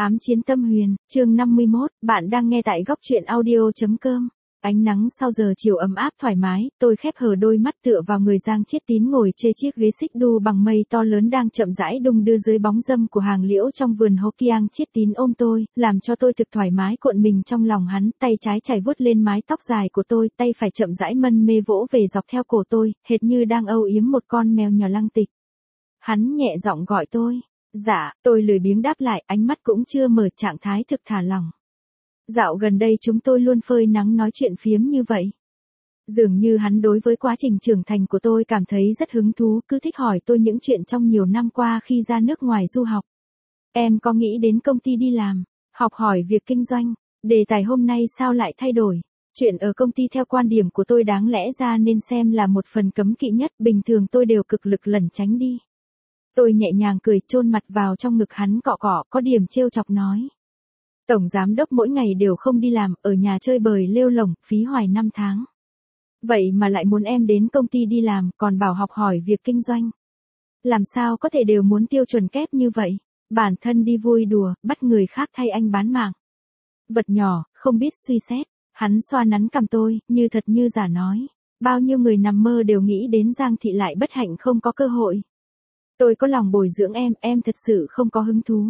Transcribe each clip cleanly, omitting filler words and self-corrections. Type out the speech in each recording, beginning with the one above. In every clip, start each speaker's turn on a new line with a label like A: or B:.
A: Ám chiến tâm huyền, chương 51, bạn đang nghe tại góc truyện audio.com. Ánh nắng sau giờ chiều ấm áp thoải mái, tôi khép hờ đôi mắt tựa vào người Giang Chiết Tín ngồi trên chiếc ghế xích đu bằng mây to lớn đang chậm rãi đung đưa dưới bóng râm của hàng liễu trong vườn Hokiang. Chiết Tín ôm tôi, làm cho tôi thực thoải mái cuộn mình trong lòng hắn, tay trái chảy vuốt lên mái tóc dài của tôi, tay phải chậm rãi mân mê vỗ về dọc theo cổ tôi, hệt như đang âu yếm một con mèo nhỏ lăng tịch. Hắn nhẹ giọng gọi tôi. Dạ, tôi lười biếng đáp lại, ánh mắt cũng chưa mở, trạng thái thực thả lỏng. Dạo gần đây chúng tôi luôn phơi nắng nói chuyện phiếm như vậy. Dường như hắn đối với quá trình trưởng thành của tôi cảm thấy rất hứng thú, cứ thích hỏi tôi những chuyện trong nhiều năm qua khi ra nước ngoài du học. Em có nghĩ đến công ty đi làm, học hỏi việc kinh doanh, đề tài hôm nay sao lại thay đổi? Chuyện ở công ty theo quan điểm của tôi đáng lẽ ra nên xem là một phần cấm kỵ nhất, bình thường tôi đều cực lực lẩn tránh đi. Tôi nhẹ nhàng cười, chôn mặt vào trong ngực hắn cọ cọ, có điểm trêu chọc nói. Tổng giám đốc mỗi ngày đều không đi làm, ở nhà chơi bời lêu lổng, phí hoài 5 tháng. Vậy mà lại muốn em đến công ty đi làm, còn bảo học hỏi việc kinh doanh. Làm sao có thể đều muốn tiêu chuẩn kép như vậy? Bản thân đi vui đùa, bắt người khác thay anh bán mạng. Vật nhỏ, không biết suy xét. Hắn xoa nắn cằm tôi, như thật như giả nói. Bao nhiêu người nằm mơ đều nghĩ đến Giang Thị lại bất hạnh không có cơ hội. Tôi có lòng bồi dưỡng em thật sự không có hứng thú.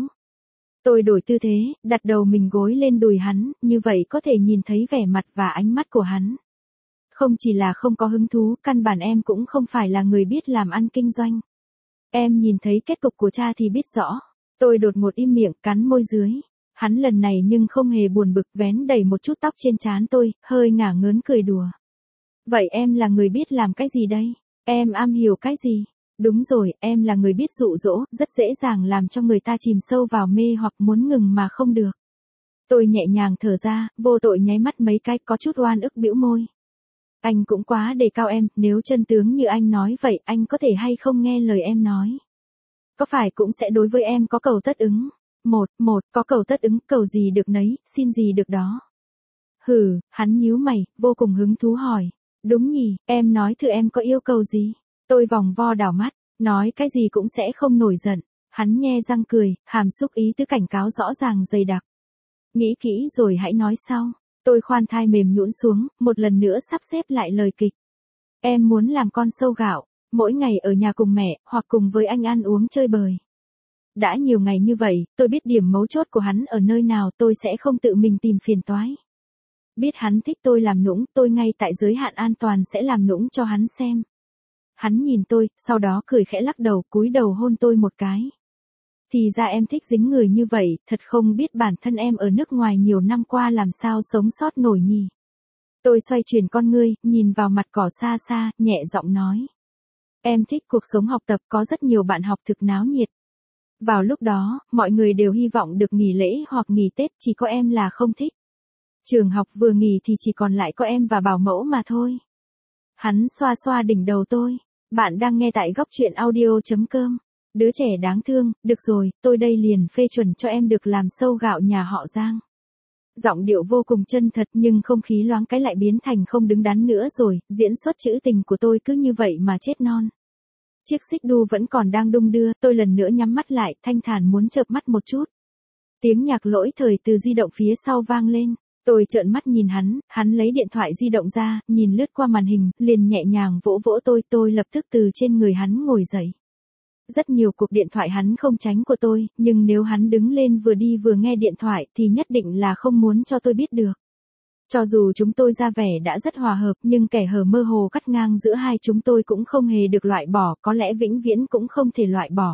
A: Tôi đổi tư thế, đặt đầu mình gối lên đùi hắn, như vậy có thể nhìn thấy vẻ mặt và ánh mắt của hắn. Không chỉ là không có hứng thú, căn bản em cũng không phải là người biết làm ăn kinh doanh. Em nhìn thấy kết cục của cha thì biết rõ. Tôi đột ngột im miệng, cắn môi dưới. Hắn lần này nhưng không hề buồn bực, vén đầy một chút tóc trên trán tôi, hơi ngả ngớn cười đùa. Vậy em là người biết làm cái gì đây? Em am hiểu cái gì? Đúng rồi, em là người biết dụ dỗ, rất dễ dàng làm cho người ta chìm sâu vào mê hoặc muốn ngừng mà không được. Tôi nhẹ nhàng thở ra, vô tội nháy mắt mấy cái, có chút oan ức bĩu môi. Anh cũng quá đề cao em, nếu chân tướng như anh nói vậy, anh có thể hay không nghe lời em nói? Có phải cũng sẽ đối với em có cầu tất ứng? Có cầu tất ứng, cầu gì được nấy, xin gì được đó. Hừ, hắn nhíu mày, vô cùng hứng thú hỏi. Đúng nhỉ, em nói thử em có yêu cầu gì? Tôi vòng vo đảo mắt, nói cái gì cũng sẽ không nổi giận. Hắn nhe răng cười, hàm xúc ý tứ cảnh cáo rõ ràng dày đặc. Nghĩ kỹ rồi hãy nói sau. Tôi khoan thai mềm nhũn xuống, một lần nữa sắp xếp lại lời kịch. Em muốn làm con sâu gạo, mỗi ngày ở nhà cùng mẹ, hoặc cùng với anh ăn uống chơi bời. Đã nhiều ngày như vậy, tôi biết điểm mấu chốt của hắn ở nơi nào, tôi sẽ không tự mình tìm phiền toái. Biết hắn thích tôi làm nũng, tôi ngay tại giới hạn an toàn sẽ làm nũng cho hắn xem. Hắn nhìn tôi, sau đó cười khẽ lắc đầu, cúi đầu hôn tôi một cái. Thì ra em thích dính người như vậy, thật không biết bản thân em ở nước ngoài nhiều năm qua làm sao sống sót nổi nhỉ. Tôi xoay chuyển con ngươi, nhìn vào mặt cỏ xa xa, nhẹ giọng nói. Em thích cuộc sống học tập, có rất nhiều bạn học thực náo nhiệt. Vào lúc đó, mọi người đều hy vọng được nghỉ lễ hoặc nghỉ Tết, chỉ có em là không thích. Trường học vừa nghỉ thì chỉ còn lại có em và bảo mẫu mà thôi. Hắn xoa xoa đỉnh đầu tôi. Bạn đang nghe tại góc truyện audio.com. Đứa trẻ đáng thương, được rồi, tôi đây liền phê chuẩn cho em được làm sâu gạo nhà họ Giang. Giọng điệu vô cùng chân thật nhưng không khí loáng cái lại biến thành không đứng đắn nữa rồi, diễn xuất trữ tình của tôi cứ như vậy mà chết non. Chiếc xích đu vẫn còn đang đung đưa, tôi lần nữa nhắm mắt lại, thanh thản muốn chợp mắt một chút. Tiếng nhạc lỗi thời từ di động phía sau vang lên. Tôi trợn mắt nhìn hắn lấy điện thoại di động ra, nhìn lướt qua màn hình, liền nhẹ nhàng vỗ vỗ tôi lập tức từ trên người hắn ngồi dậy. Rất nhiều cuộc điện thoại hắn không tránh của tôi, nhưng nếu hắn đứng lên vừa đi vừa nghe điện thoại thì nhất định là không muốn cho tôi biết được. Cho dù chúng tôi ra vẻ đã rất hòa hợp nhưng kẻ hở mơ hồ cắt ngang giữa hai chúng tôi cũng không hề được loại bỏ, có lẽ vĩnh viễn cũng không thể loại bỏ.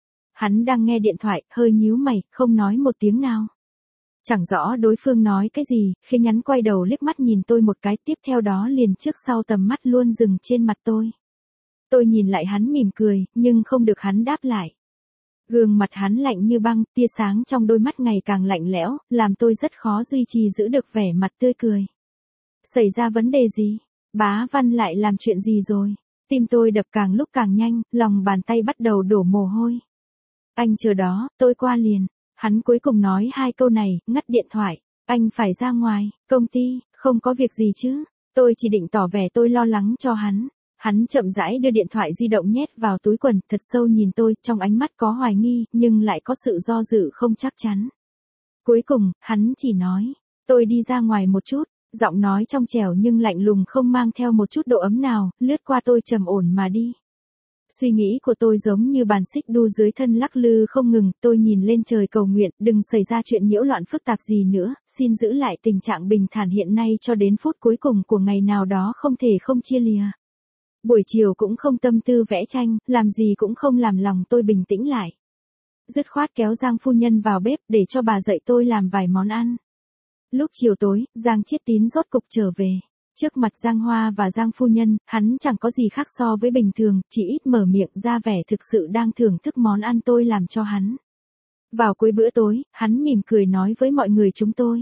A: Hắn đang nghe điện thoại, hơi nhíu mày, không nói một tiếng nào. Chẳng rõ đối phương nói cái gì, khi nhắn quay đầu liếc mắt nhìn tôi một cái, tiếp theo đó liền trước sau tầm mắt luôn dừng trên mặt tôi. Tôi nhìn lại hắn mỉm cười, nhưng không được hắn đáp lại. Gương mặt hắn lạnh như băng, tia sáng trong đôi mắt ngày càng lạnh lẽo, làm tôi rất khó duy trì giữ được vẻ mặt tươi cười. Xảy ra vấn đề gì? Bá Văn lại làm chuyện gì rồi? Tim tôi đập càng lúc càng nhanh, lòng bàn tay bắt đầu đổ mồ hôi. Anh chờ đó, tôi qua liền. Hắn cuối cùng nói hai câu này, ngắt điện thoại. Anh phải ra ngoài, công ty, không có việc gì chứ. Tôi chỉ định tỏ vẻ tôi lo lắng cho hắn. Hắn chậm rãi đưa điện thoại di động nhét vào túi quần, thật sâu nhìn tôi, trong ánh mắt có hoài nghi, nhưng lại có sự do dự không chắc chắn. Cuối cùng, hắn chỉ nói, tôi đi ra ngoài một chút, giọng nói trong trẻo nhưng lạnh lùng không mang theo một chút độ ấm nào, lướt qua tôi trầm ổn mà đi. Suy nghĩ của tôi giống như bàn xích đu dưới thân lắc lư không ngừng, tôi nhìn lên trời cầu nguyện, đừng xảy ra chuyện nhiễu loạn phức tạp gì nữa, xin giữ lại tình trạng bình thản hiện nay cho đến phút cuối cùng của ngày nào đó không thể không chia lìa. Buổi chiều cũng không tâm tư vẽ tranh, làm gì cũng không làm lòng tôi bình tĩnh lại. Dứt khoát kéo Giang phu nhân vào bếp để cho bà dạy tôi làm vài món ăn. Lúc chiều tối, Giang Chiết Tín rốt cục trở về. Trước mặt Giang Hoa và Giang phu nhân, hắn chẳng có gì khác so với bình thường, chỉ ít mở miệng ra vẻ thực sự đang thưởng thức món ăn tôi làm cho hắn. Vào cuối bữa tối, hắn mỉm cười nói với mọi người chúng tôi.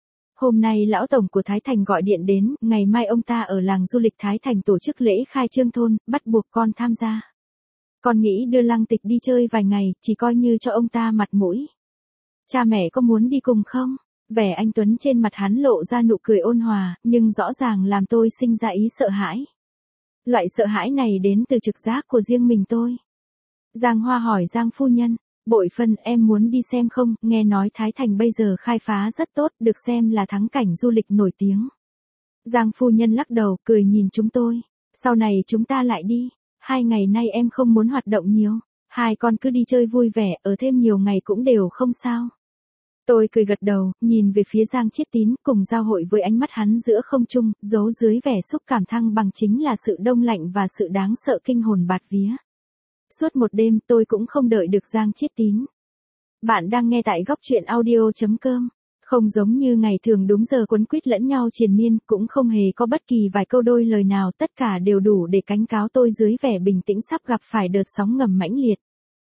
A: Hôm nay lão tổng của Thái Thành gọi điện đến, ngày mai ông ta ở làng du lịch Thái Thành tổ chức lễ khai trương thôn, bắt buộc con tham gia. Con nghĩ đưa Lăng Tịch đi chơi vài ngày, chỉ coi như cho ông ta mặt mũi. Cha mẹ có muốn đi cùng không? Vẻ anh Tuấn trên mặt hắn lộ ra nụ cười ôn hòa, nhưng rõ ràng làm tôi sinh ra ý sợ hãi. Loại sợ hãi này đến từ trực giác của riêng mình tôi. Giang Hoa hỏi Giang phu nhân, Bội Phân em muốn đi xem không, nghe nói Thái Thành bây giờ khai phá rất tốt, được xem là thắng cảnh du lịch nổi tiếng. Giang phu nhân lắc đầu, cười nhìn chúng tôi. Sau này chúng ta lại đi, 2 ngày nay em không muốn hoạt động nhiều, hai con cứ đi chơi vui vẻ, ở thêm nhiều ngày cũng đều không sao. Tôi cười gật đầu, nhìn về phía Giang Chiết Tín, cùng giao hội với ánh mắt hắn giữa không trung, giấu dưới vẻ xúc cảm thăng bằng chính là sự đông lạnh và sự đáng sợ kinh hồn bạt vía. Suốt một đêm tôi cũng không đợi được Giang Chiết Tín. Bạn đang nghe tại góc truyện audio.com. Không giống như ngày thường đúng giờ quấn quýt lẫn nhau triền miên, cũng không hề có bất kỳ vài câu đôi lời nào, tất cả đều đủ để cảnh cáo tôi dưới vẻ bình tĩnh sắp gặp phải đợt sóng ngầm mãnh liệt.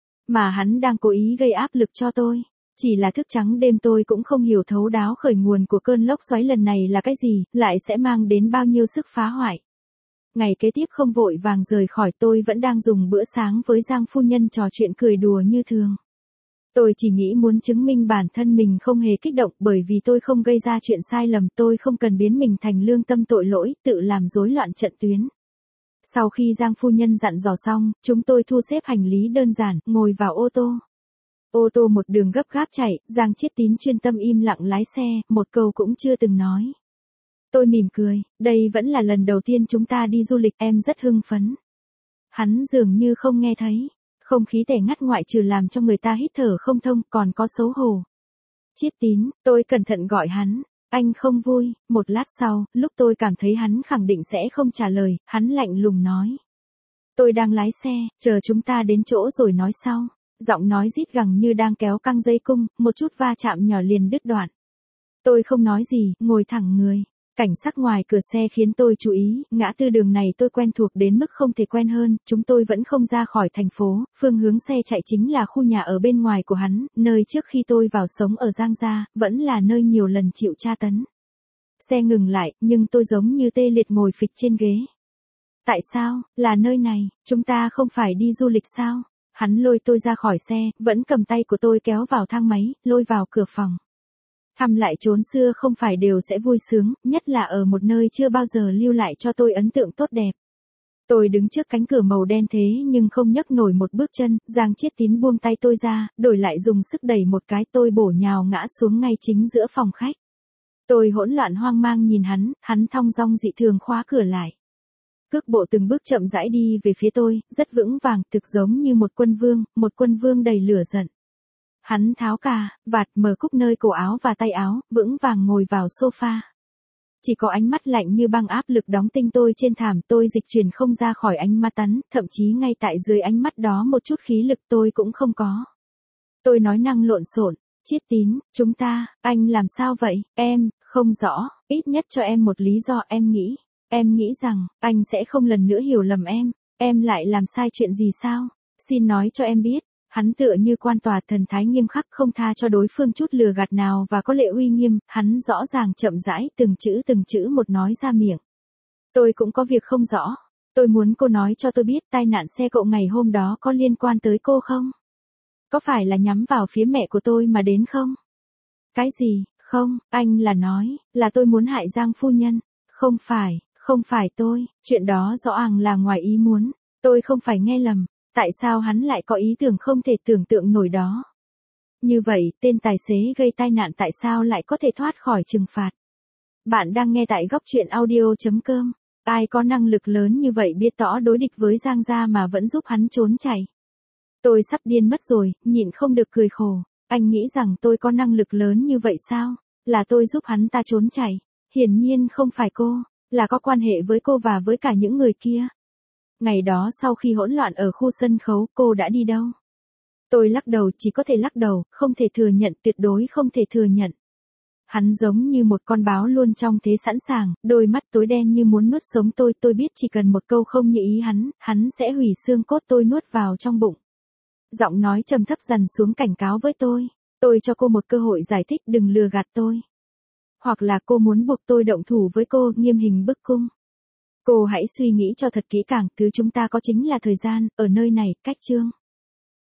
A: Mà hắn đang cố ý gây áp lực cho tôi. Chỉ là thức trắng đêm tôi cũng không hiểu thấu đáo khởi nguồn của cơn lốc xoáy lần này là cái gì, lại sẽ mang đến bao nhiêu sức phá hoại. Ngày kế tiếp không vội vàng rời khỏi, tôi vẫn đang dùng bữa sáng với Giang phu nhân trò chuyện cười đùa như thường. Tôi chỉ nghĩ muốn chứng minh bản thân mình không hề kích động, bởi vì tôi không gây ra chuyện sai lầm, tôi không cần biến mình thành lương tâm tội lỗi, tự làm rối loạn trận tuyến. Sau khi Giang phu nhân dặn dò xong, chúng tôi thu xếp hành lý đơn giản, ngồi vào ô tô. Ô tô một đường gấp gáp chạy, Giang Chiết Tín chuyên tâm im lặng lái xe, một câu cũng chưa từng nói. Tôi mỉm cười, đây vẫn là lần đầu tiên chúng ta đi du lịch, em rất hưng phấn. Hắn dường như không nghe thấy. Không khí tẻ ngắt ngoại trừ làm cho người ta hít thở không thông, còn có xấu hổ. Chiết Tín, tôi cẩn thận gọi hắn. Anh không vui. Một lát sau, lúc tôi cảm thấy hắn khẳng định sẽ không trả lời, hắn lạnh lùng nói. Tôi đang lái xe, chờ chúng ta đến chỗ rồi nói sau. Giọng nói rít gằng như đang kéo căng dây cung, một chút va chạm nhỏ liền đứt đoạn. Tôi không nói gì, ngồi thẳng người. Cảnh sắc ngoài cửa xe khiến tôi chú ý, ngã tư đường này tôi quen thuộc đến mức không thể quen hơn, chúng tôi vẫn không ra khỏi thành phố, phương hướng xe chạy chính là khu nhà ở bên ngoài của hắn, nơi trước khi tôi vào sống ở Giang Gia, vẫn là nơi nhiều lần chịu tra tấn. Xe ngừng lại, nhưng tôi giống như tê liệt ngồi phịch trên ghế. Tại sao, là nơi này, chúng ta không phải đi du lịch sao? Hắn lôi tôi ra khỏi xe, vẫn cầm tay của tôi kéo vào thang máy, lôi vào cửa phòng. Thăm lại chốn xưa không phải đều sẽ vui sướng, nhất là ở một nơi chưa bao giờ lưu lại cho tôi ấn tượng tốt đẹp. Tôi đứng trước cánh cửa màu đen thế nhưng không nhấc nổi một bước chân, Giang Chiết Tín buông tay tôi ra, đổi lại dùng sức đẩy một cái, tôi bổ nhào ngã xuống ngay chính giữa phòng khách. Tôi hỗn loạn hoang mang nhìn hắn thong dong dị thường khóa cửa lại. Cước bộ từng bước chậm rãi đi về phía tôi, rất vững vàng, thực giống như một quân vương đầy lửa giận. Hắn tháo cà, vạt, mở cúc nơi cổ áo và tay áo, vững vàng ngồi vào sofa. Chỉ có ánh mắt lạnh như băng áp lực đóng tinh tôi trên thảm, tôi dịch chuyển không ra khỏi ánh mắt hắn, thậm chí ngay tại dưới ánh mắt đó một chút khí lực tôi cũng không có. Tôi nói năng lộn xộn, Chiết Tín, chúng ta, anh làm sao vậy, em, không rõ, ít nhất cho em một lý do, em nghĩ rằng, anh sẽ không lần nữa hiểu lầm em lại làm sai chuyện gì sao, xin nói cho em biết. Hắn tựa như quan tòa, thần thái nghiêm khắc, không tha cho đối phương chút lừa gạt nào và có lệ uy nghiêm, hắn rõ ràng chậm rãi từng chữ một nói ra miệng. Tôi cũng có việc không rõ, tôi muốn cô nói cho tôi biết tai nạn xe cộ ngày hôm đó có liên quan tới cô không? Có phải là nhắm vào phía mẹ của tôi mà đến không? Cái gì, không, anh là nói, là tôi muốn hại Giang phu nhân, không phải tôi, chuyện đó rõ ràng là ngoài ý muốn, tôi không phải nghe lầm. Tại sao hắn lại có ý tưởng không thể tưởng tượng nổi đó? Như vậy, tên tài xế gây tai nạn tại sao lại có thể thoát khỏi trừng phạt? Bạn đang nghe tại góc chuyện audio.com. Ai có năng lực lớn như vậy biết rõ đối địch với Giang Gia mà vẫn giúp hắn trốn chạy? Tôi sắp điên mất rồi, nhịn không được cười khổ. Anh nghĩ rằng tôi có năng lực lớn như vậy sao? Là tôi giúp hắn ta trốn chạy. Hiển nhiên không phải cô, là có quan hệ với cô và với cả những người kia. Ngày đó sau khi hỗn loạn ở khu sân khấu, cô đã đi đâu? Tôi lắc đầu, chỉ có thể lắc đầu, không thể thừa nhận, tuyệt đối không thể thừa nhận. Hắn giống như một con báo luôn trong thế sẵn sàng, đôi mắt tối đen như muốn nuốt sống tôi biết chỉ cần một câu không như ý hắn sẽ hủy xương cốt tôi nuốt vào trong bụng. Giọng nói trầm thấp dằn xuống cảnh cáo với tôi cho cô một cơ hội giải thích, đừng lừa gạt tôi. Hoặc là cô muốn buộc tôi động thủ với cô, nghiêm hình bức cung. Cô hãy suy nghĩ cho thật kỹ càng, thứ chúng ta có chính là thời gian, ở nơi này, cách chương.